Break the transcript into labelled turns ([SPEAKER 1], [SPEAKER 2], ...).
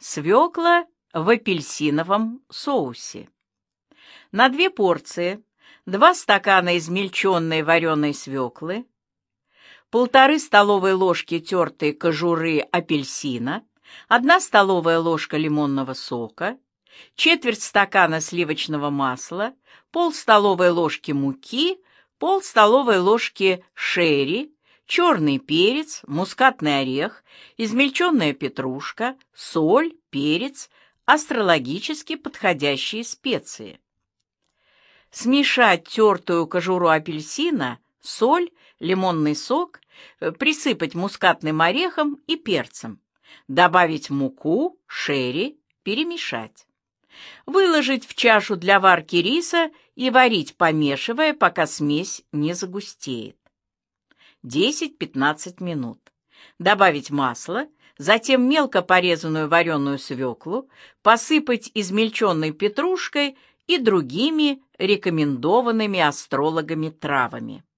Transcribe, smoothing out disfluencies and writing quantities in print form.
[SPEAKER 1] Свекла в апельсиновом соусе. На 2 порции 2 стакана измельченной вареной свеклы, 1,5 столовые ложки тертой кожуры апельсина, 1 столовая ложка лимонного сока, четверть стакана сливочного масла, пол столовой ложки муки, пол столовой ложки шерри, черный перец, мускатный орех, измельченная петрушка, соль, перец, астрологически подходящие специи. Смешать тертую кожуру апельсина, соль, лимонный сок, присыпать мускатным орехом и перцем, добавить муку, шерри, перемешать. Выложить в чашу для варки риса и варить, помешивая, пока смесь не загустеет. 10-15 минут. Добавить масло, затем мелко порезанную вареную свеклу, посыпать измельченной петрушкой и другими рекомендованными астрологами травами.